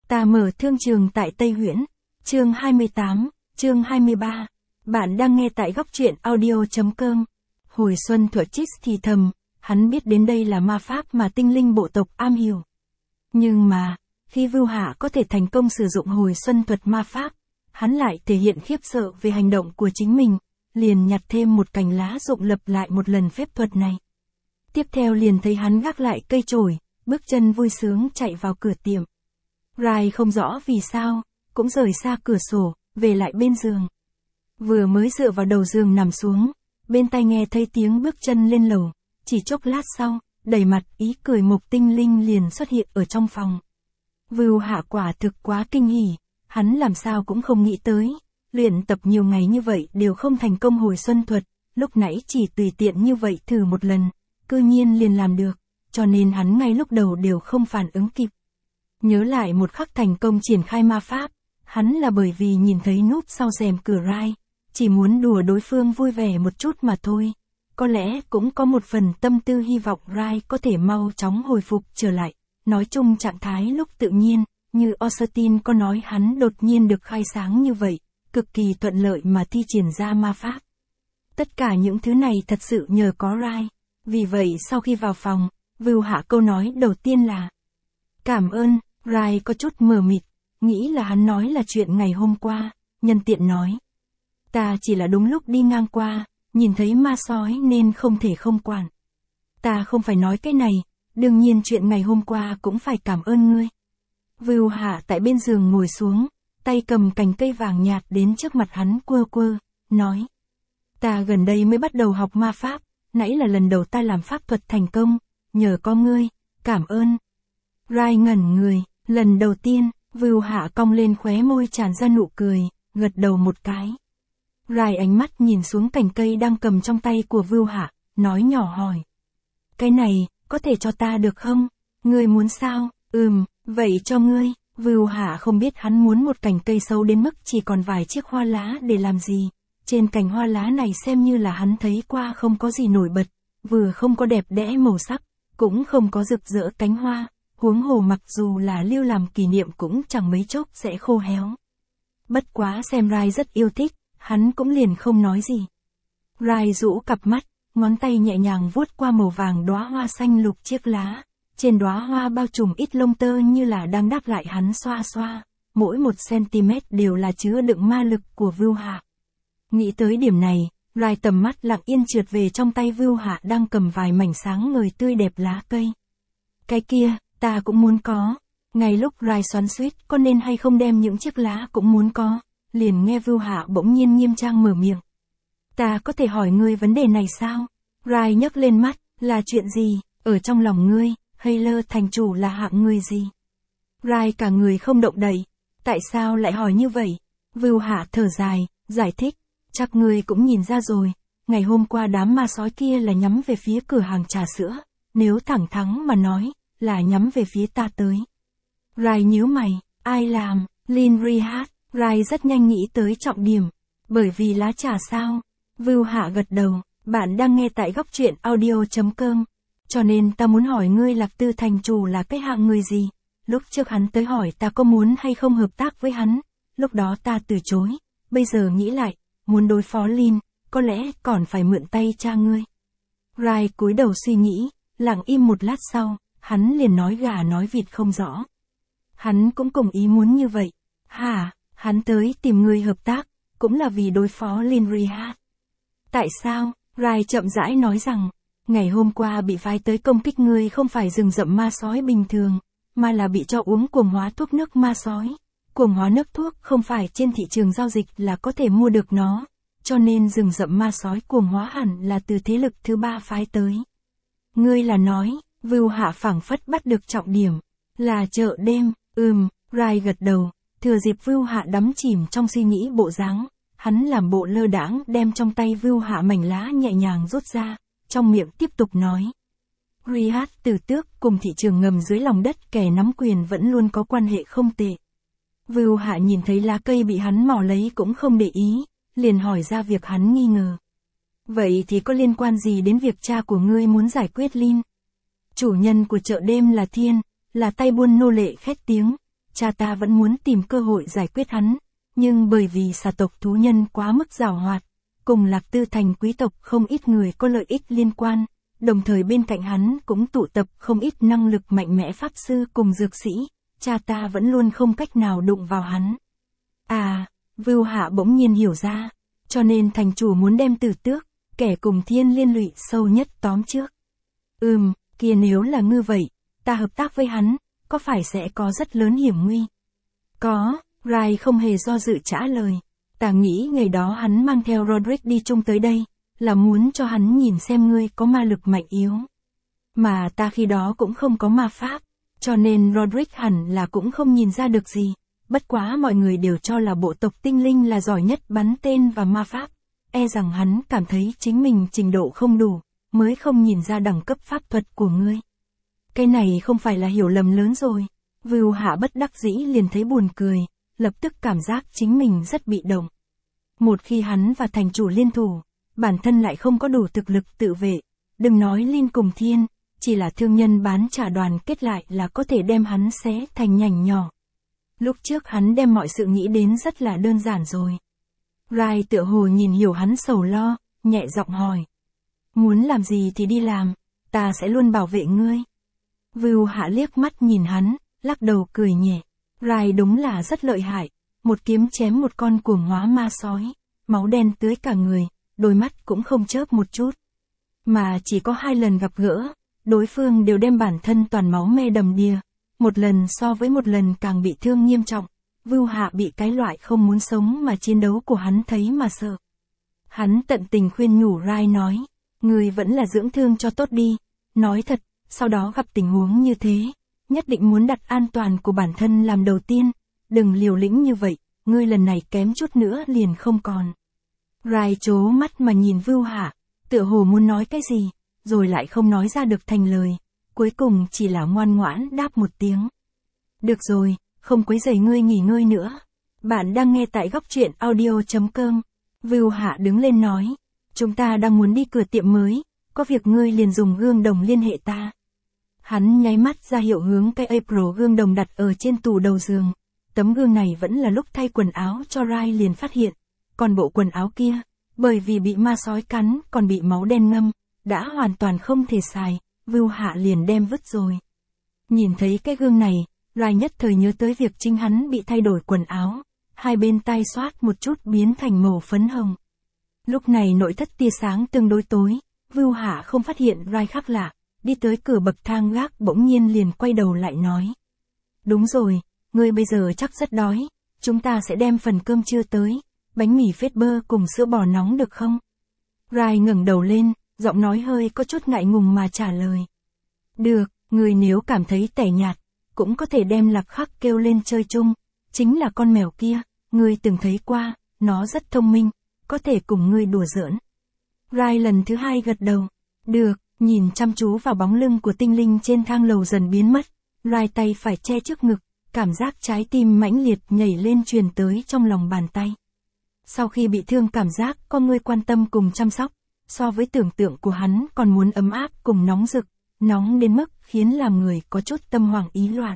Ta mở thương trường tại Tây Huyễn. Chương 28, chương 23. Bạn đang nghe tại góc truyện audio.com. Hồi xuân thuở Chix thì thầm, hắn biết đến đây là ma pháp mà tinh linh bộ tộc am hiểu. Nhưng mà, khi Vưu Hạ có thể thành công sử dụng hồi xuân thuật ma pháp, hắn lại thể hiện khiếp sợ về hành động của chính mình, liền nhặt thêm một cành lá rụng lập lại một lần phép thuật này. Tiếp theo liền thấy hắn gác lại cây chổi, bước chân vui sướng chạy vào cửa tiệm. Rai không rõ vì sao, cũng rời xa cửa sổ, về lại bên giường. Vừa mới dựa vào đầu giường nằm xuống, bên tai nghe thấy tiếng bước chân lên lầu, chỉ chốc lát sau, đầy mặt ý cười Mộc Tinh Linh liền xuất hiện ở trong phòng. Vưu Hạ quả thực quá kinh hỉ, hắn làm sao cũng không nghĩ tới, luyện tập nhiều ngày như vậy đều không thành công hồi xuân thuật, lúc nãy chỉ tùy tiện như vậy thử một lần, cư nhiên liền làm được, cho nên hắn ngay lúc đầu đều không phản ứng kịp. Nhớ lại một khắc thành công triển khai ma pháp, hắn là bởi vì nhìn thấy núp sau rèm cửa Rai, chỉ muốn đùa đối phương vui vẻ một chút mà thôi. Có lẽ cũng có một phần tâm tư hy vọng Rai có thể mau chóng hồi phục trở lại. Nói chung trạng thái lúc tự nhiên, như Austin có nói hắn đột nhiên được khai sáng như vậy, cực kỳ thuận lợi mà thi triển ra ma pháp. Tất cả những thứ này thật sự nhờ có Rai. Vì vậy sau khi vào phòng, Vưu Hạ câu nói đầu tiên là cảm ơn. Rai có chút mờ mịt, nghĩ là hắn nói là chuyện ngày hôm qua, nhân tiện nói. Ta chỉ là đúng lúc đi ngang qua, nhìn thấy ma sói nên không thể không quản. Ta không phải nói cái này, đương nhiên chuyện ngày hôm qua cũng phải cảm ơn ngươi. Vưu Hạ tại bên giường ngồi xuống, tay cầm cành cây vàng nhạt đến trước mặt hắn quơ quơ, nói. Ta gần đây mới bắt đầu học ma pháp, nãy là lần đầu ta làm pháp thuật thành công, nhờ có ngươi, cảm ơn. Rai ngẩn người, lần đầu tiên, Vưu Hạ cong lên khóe môi tràn ra nụ cười, gật đầu một cái. Rai ánh mắt nhìn xuống cành cây đang cầm trong tay của Vưu Hạ, nói nhỏ hỏi. Cái này, có thể cho ta được không? Ngươi muốn sao? Vậy cho ngươi. Vưu Hạ không biết hắn muốn một cành cây sâu đến mức chỉ còn vài chiếc hoa lá để làm gì. Trên cành hoa lá này xem như là hắn thấy qua không có gì nổi bật, vừa không có đẹp đẽ màu sắc, cũng không có rực rỡ cánh hoa. Huống hồ mặc dù là lưu làm kỷ niệm cũng chẳng mấy chốc sẽ khô héo. Bất quá xem Rai rất yêu thích, hắn cũng liền không nói gì. Rai rũ cặp mắt, ngón tay nhẹ nhàng vuốt qua màu vàng đóa hoa xanh lục chiếc lá. Trên đóa hoa bao trùm ít lông tơ như là đang đáp lại hắn xoa xoa. Mỗi 1 cm đều là chứa đựng ma lực của Vưu Hạ. Nghĩ tới điểm này, Rai tầm mắt lặng yên trượt về trong tay Vưu Hạ đang cầm vài mảnh sáng ngời tươi đẹp lá cây. Cái kia, ta cũng muốn có. Ngay lúc Rai xoắn xuýt có nên hay không đem những chiếc lá cũng muốn có, liền nghe Vưu Hạ bỗng nhiên nghiêm trang mở miệng. Ta có thể hỏi ngươi vấn đề này sao? Rai nhấc lên mắt, là chuyện gì, ở trong lòng ngươi, Hayler thành chủ là hạng người gì? Rai cả người không động đậy, tại sao lại hỏi như vậy? Vưu Hạ thở dài, giải thích, chắc ngươi cũng nhìn ra rồi, ngày hôm qua đám ma sói kia là nhắm về phía cửa hàng trà sữa, nếu thẳng thắn mà nói, là nhắm về phía ta tới. Rai nhíu mày, ai làm? Lin Rihat. Rai rất nhanh nghĩ tới trọng điểm. Bởi vì lá trà sao? Vưu Hạ gật đầu, bạn đang nghe tại góc truyện audio.com. Cho nên ta muốn hỏi ngươi Lạc Tư thành chủ là cái hạng người gì? Lúc trước hắn tới hỏi ta có muốn hay không hợp tác với hắn. Lúc đó ta từ chối. Bây giờ nghĩ lại, muốn đối phó Lin, có lẽ còn phải mượn tay cha ngươi. Rai cúi đầu suy nghĩ, lặng im một lát sau. Hắn liền nói gà nói vịt không rõ. Hắn cũng cùng ý muốn như vậy. Hả, hắn tới tìm người hợp tác, cũng là vì đối phó Lin Rihat. Tại sao? Rai chậm rãi nói rằng, ngày hôm qua bị phái tới công kích ngươi không phải rừng rậm ma sói bình thường, mà là bị cho uống cuồng hóa thuốc nước ma sói. Cuồng hóa nước thuốc không phải trên thị trường giao dịch là có thể mua được nó, cho nên rừng rậm ma sói cuồng hóa hẳn là từ thế lực thứ ba phái tới. Ngươi là nói, Vưu Hạ phảng phất bắt được trọng điểm, là chợ đêm. Rai gật đầu, thừa dịp Vưu Hạ đắm chìm trong suy nghĩ bộ dáng, hắn làm bộ lơ đãng đem trong tay Vưu Hạ mảnh lá nhẹ nhàng rút ra, trong miệng tiếp tục nói. Rihat Tử Tước cùng thị trường ngầm dưới lòng đất kẻ nắm quyền vẫn luôn có quan hệ không tệ. Vưu Hạ nhìn thấy lá cây bị hắn mò lấy cũng không để ý, liền hỏi ra việc hắn nghi ngờ. Vậy thì có liên quan gì đến việc cha của ngươi muốn giải quyết Lin? Chủ nhân của chợ đêm là Thiên, là tay buôn nô lệ khét tiếng, cha ta vẫn muốn tìm cơ hội giải quyết hắn, nhưng bởi vì xà tộc thú nhân quá mức giàu hoạt, cùng Lạc Tư thành quý tộc không ít người có lợi ích liên quan, đồng thời bên cạnh hắn cũng tụ tập không ít năng lực mạnh mẽ pháp sư cùng dược sĩ, cha ta vẫn luôn không cách nào đụng vào hắn. À, Vưu Hạ bỗng nhiên hiểu ra, cho nên thành chủ muốn đem Tử Tước, kẻ cùng thiên liên lụy sâu nhất tóm trước. Kia nếu là như vậy, ta hợp tác với hắn, có phải sẽ có rất lớn hiểm nguy? Có, Rai không hề do dự trả lời. Ta nghĩ ngày đó hắn mang theo Roderick đi chung tới đây, là muốn cho hắn nhìn xem ngươi có ma lực mạnh yếu. Mà ta khi đó cũng không có ma pháp, cho nên Roderick hẳn là cũng không nhìn ra được gì. Bất quá mọi người đều cho là bộ tộc tinh linh là giỏi nhất bắn tên và ma pháp. E rằng hắn cảm thấy chính mình trình độ không đủ, mới không nhìn ra đẳng cấp pháp thuật của ngươi. Cái này không phải là hiểu lầm lớn rồi. Vưu Hạ bất đắc dĩ liền thấy buồn cười, lập tức cảm giác chính mình rất bị động. Một khi hắn và thành chủ liên thủ, bản thân lại không có đủ thực lực tự vệ, đừng nói liên cùng thiên, chỉ là thương nhân bán trả đoàn kết lại là có thể đem hắn xé thành nhành nhỏ. Lúc trước hắn đem mọi sự nghĩ đến rất là đơn giản rồi. Rai tựa hồ nhìn hiểu hắn sầu lo, nhẹ giọng hỏi. Muốn làm gì thì đi làm, ta sẽ luôn bảo vệ ngươi. Vưu Hạ liếc mắt nhìn hắn, lắc đầu cười nhẹ. Rai đúng là rất lợi hại, một kiếm chém một con cuồng hóa ma sói, máu đen tưới cả người, đôi mắt cũng không chớp một chút. Mà chỉ có 2 lần gặp gỡ, đối phương đều đem bản thân toàn máu me đầm đìa, một lần so với một lần càng bị thương nghiêm trọng. Vưu Hạ bị cái loại không muốn sống mà chiến đấu của hắn thấy mà sợ. Hắn tận tình khuyên nhủ Rai nói, ngươi vẫn là dưỡng thương cho tốt đi, nói thật, sau đó gặp tình huống như thế, nhất định muốn đặt an toàn của bản thân làm đầu tiên, đừng liều lĩnh như vậy, ngươi lần này kém chút nữa liền không còn. Rai trố mắt mà nhìn Vưu Hạ, tựa hồ muốn nói cái gì, rồi lại không nói ra được thành lời, cuối cùng chỉ là ngoan ngoãn đáp một tiếng. Được rồi, không quấy rầy ngươi nghỉ ngơi nữa. Bạn đang nghe tại góc truyện audio.com. Vưu Hạ đứng lên nói, chúng ta đang muốn đi cửa tiệm mới, có việc ngươi liền dùng gương đồng liên hệ ta. Hắn nháy mắt ra hiệu hướng cái April gương đồng đặt ở trên tủ đầu giường. Tấm gương này vẫn là lúc thay quần áo cho Rai liền phát hiện, còn bộ quần áo kia, bởi vì bị ma sói cắn còn bị máu đen ngâm, đã hoàn toàn không thể xài, Vưu Hạ liền đem vứt rồi. Nhìn thấy cái gương này, Rai nhất thời nhớ tới việc chính hắn bị thay đổi quần áo, hai bên tai xoát một chút biến thành màu phấn hồng. Lúc này nội thất tia sáng tương đối tối, Vưu Hạ không phát hiện Rai khác lạ, đi tới cửa bậc thang gác bỗng nhiên liền quay đầu lại nói. Đúng rồi, ngươi bây giờ chắc rất đói, chúng ta sẽ đem phần cơm trưa tới, bánh mì phết bơ cùng sữa bò nóng được không? Rai ngẩng đầu lên, giọng nói hơi có chút ngại ngùng mà trả lời. Được, ngươi nếu cảm thấy tẻ nhạt, cũng có thể đem Lạc Khắc kêu lên chơi chung, chính là con mèo kia, ngươi từng thấy qua, nó rất thông minh, có thể cùng ngươi đùa giỡn. Rai lần thứ 2 gật đầu. Được, nhìn chăm chú vào bóng lưng của tinh linh trên thang lầu dần biến mất, Rai tay phải che trước ngực, cảm giác trái tim mãnh liệt nhảy lên truyền tới trong lòng bàn tay. Sau khi bị thương cảm giác có người quan tâm cùng chăm sóc, so với tưởng tượng của hắn còn muốn ấm áp cùng nóng rực, nóng đến mức khiến làm người có chút tâm hoảng ý loạn.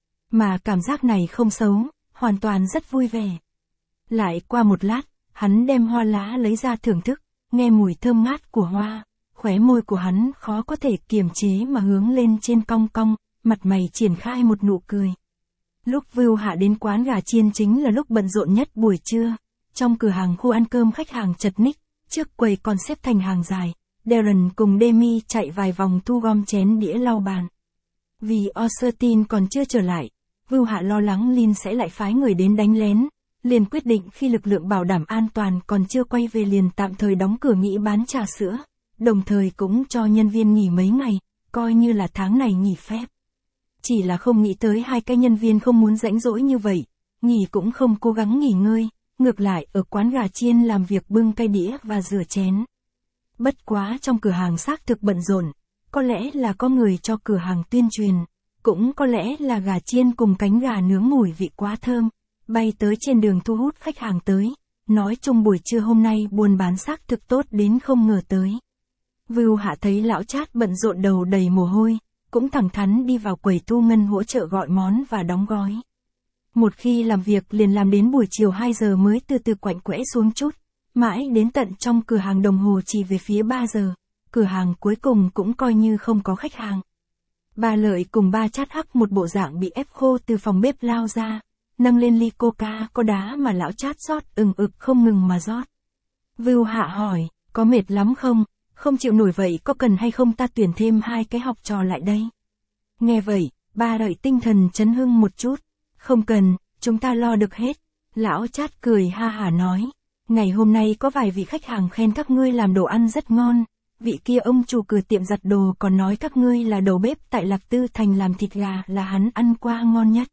Mà cảm giác này không xấu, hoàn toàn rất vui vẻ. Lại qua một lát, hắn đem hoa lá lấy ra thưởng thức, nghe mùi thơm ngát của hoa, khóe môi của hắn khó có thể kiềm chế mà hướng lên trên cong cong, mặt mày triển khai một nụ cười. Lúc Vưu Hạ đến quán gà chiên chính là lúc bận rộn nhất buổi trưa, trong cửa hàng khu ăn cơm khách hàng chật ních, trước quầy còn xếp thành hàng dài, Darren cùng Demi chạy vài vòng thu gom chén đĩa lau bàn. Vì Austin còn chưa trở lại, Vưu Hạ lo lắng Lin sẽ lại phái người đến đánh lén, liền quyết định khi lực lượng bảo đảm an toàn còn chưa quay về liền tạm thời đóng cửa nghỉ bán trà sữa, đồng thời cũng cho nhân viên nghỉ mấy ngày, coi như là tháng này nghỉ phép. Chỉ là không nghĩ tới 2 cái nhân viên không muốn rãnh rỗi như vậy, nghỉ cũng không cố gắng nghỉ ngơi, ngược lại ở quán gà chiên làm việc bưng cây đĩa và rửa chén. Bất quá trong cửa hàng xác thực bận rộn, có lẽ là có người cho cửa hàng tuyên truyền, cũng có lẽ là gà chiên cùng cánh gà nướng mùi vị quá thơm, bay tới trên đường thu hút khách hàng tới, nói chung buổi trưa hôm nay buôn bán xác thực tốt đến không ngờ tới. Vưu Hạ thấy lão Chát bận rộn đầu đầy mồ hôi, cũng thẳng thắn đi vào quầy thu ngân hỗ trợ gọi món và đóng gói. Một khi làm việc liền làm đến buổi chiều 2 giờ mới từ từ quạnh quẽ xuống chút. Mãi đến tận trong cửa hàng đồng hồ chỉ về phía 3 giờ. Cửa hàng cuối cùng cũng coi như không có khách hàng. Ba Lợi cùng ba Chát Hắc một bộ dạng bị ép khô từ phòng bếp lao ra. Nâng lên ly coca có đá mà lão Chát rót ực không ngừng mà rót. Vưu Hạ hỏi, có mệt lắm không? Không chịu nổi vậy có cần hay không ta tuyển thêm 2 cái học trò lại đây? Nghe vậy, Ba Lợi tinh thần chấn hưng một chút. Không cần, chúng ta lo được hết. Lão Chát cười ha hả nói. Ngày hôm nay có vài vị khách hàng khen các ngươi làm đồ ăn rất ngon. Vị kia ông chủ cửa tiệm giặt đồ còn nói các ngươi là đầu bếp tại Lạc Tư Thành làm thịt gà là hắn ăn qua ngon nhất.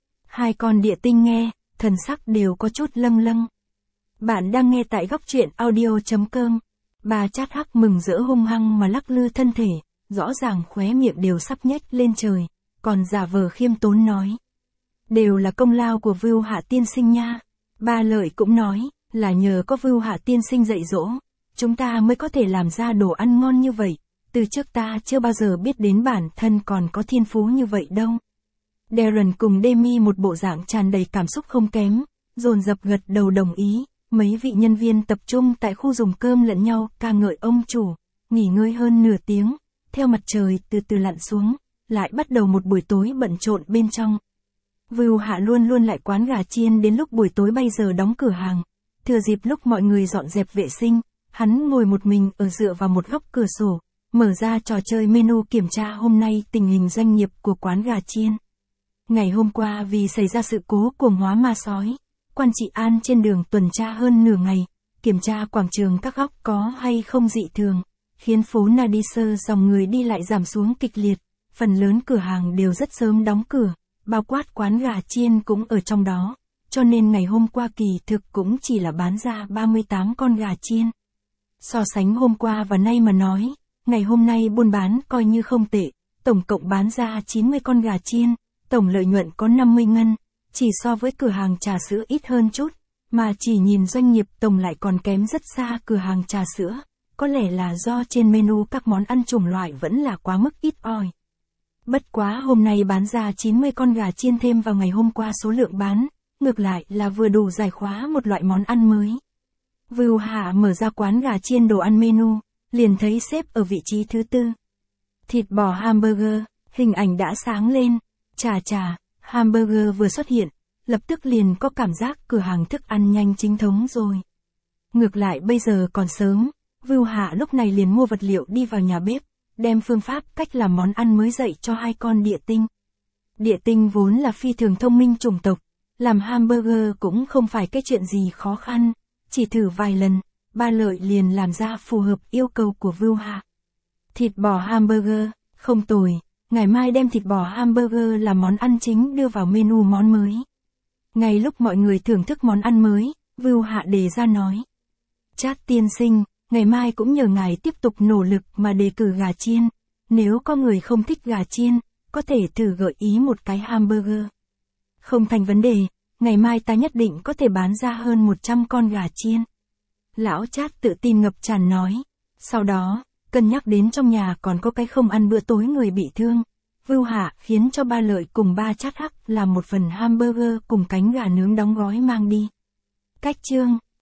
2 con địa tinh nghe, thần sắc đều có chút lâng lâng. Bạn đang nghe tại góc truyện audio.com. Bà Chát Hắc mừng rỡ hung hăng mà lắc lư thân thể, rõ ràng khóe miệng đều sắp nhếch lên trời, còn giả vờ khiêm tốn nói. Đều là công lao của Vưu Hạ tiên sinh nha. Ba Lợi cũng nói, là nhờ có Vưu Hạ tiên sinh dạy dỗ, chúng ta mới có thể làm ra đồ ăn ngon như vậy, từ trước ta chưa bao giờ biết đến bản thân còn có thiên phú như vậy đâu. Darren cùng Demi một bộ dạng tràn đầy cảm xúc không kém, dồn dập gật đầu đồng ý. Mấy vị nhân viên tập trung tại khu dùng cơm lẫn nhau ca ngợi ông chủ, nghỉ ngơi hơn nửa tiếng, theo mặt trời từ từ lặn xuống, lại bắt đầu một buổi tối bận rộn bên trong. Vưu Hạ luôn luôn lại quán gà chiên đến lúc buổi tối bây giờ đóng cửa hàng, thừa dịp lúc mọi người dọn dẹp vệ sinh, hắn ngồi một mình ở dựa vào một góc cửa sổ, mở ra trò chơi menu kiểm tra hôm nay tình hình doanh nghiệp của quán gà chiên. Ngày hôm qua vì xảy ra sự cố cuồng hóa ma sói, quan trị an trên đường tuần tra hơn nửa ngày, kiểm tra quảng trường các góc có hay không dị thường, khiến phố Nadisơ dòng người đi lại giảm xuống kịch liệt, phần lớn cửa hàng đều rất sớm đóng cửa, bao quát quán gà chiên cũng ở trong đó, cho nên ngày hôm qua kỳ thực cũng chỉ là bán ra 38 con gà chiên. So sánh hôm qua và nay mà nói, ngày hôm nay buôn bán coi như không tệ, tổng cộng bán ra 90 con gà chiên, tổng lợi nhuận có 50 ngân. Chỉ so với cửa hàng trà sữa ít hơn chút, mà chỉ nhìn doanh nghiệp tổng lại còn kém rất xa cửa hàng trà sữa, có lẽ là do trên menu các món ăn chủng loại vẫn là quá mức ít ỏi. Bất quá hôm nay bán ra 90 con gà chiên thêm vào ngày hôm qua số lượng bán, ngược lại là vừa đủ giải khóa một loại món ăn mới. Vưu Hạ mở ra quán gà chiên đồ ăn menu, liền thấy xếp ở vị trí thứ 4. Thịt bò hamburger, hình ảnh đã sáng lên, chà, hamburger vừa xuất hiện, lập tức liền có cảm giác cửa hàng thức ăn nhanh chính thống rồi. Ngược lại bây giờ còn sớm, Vưu Hạ lúc này liền mua vật liệu đi vào nhà bếp, đem phương pháp cách làm món ăn mới dạy cho 2 con địa tinh. Địa tinh vốn là phi thường thông minh chủng tộc, làm hamburger cũng không phải cái chuyện gì khó khăn, chỉ thử vài lần, Ba Lợi liền làm ra phù hợp yêu cầu của Vưu Hạ. Thịt bò hamburger, không tồi. Ngày mai đem thịt bò hamburger làm món ăn chính đưa vào menu món mới. Ngay lúc mọi người thưởng thức món ăn mới, Vưu Hạ đề ra nói. Chát tiên sinh, ngày mai cũng nhờ ngài tiếp tục nỗ lực mà đề cử gà chiên. Nếu có người không thích gà chiên, có thể thử gợi ý một cái hamburger. Không thành vấn đề, ngày mai ta nhất định có thể bán ra hơn 100 con gà chiên. Lão Chát tự tin ngập tràn nói. Sau đó, cân nhắc đến trong nhà còn có cái không ăn bữa tối người bị thương, Vưu Hạ khiến cho Ba Lợi cùng ba Chát Hắc làm một phần hamburger cùng cánh gà nướng đóng gói mang đi. Cách chương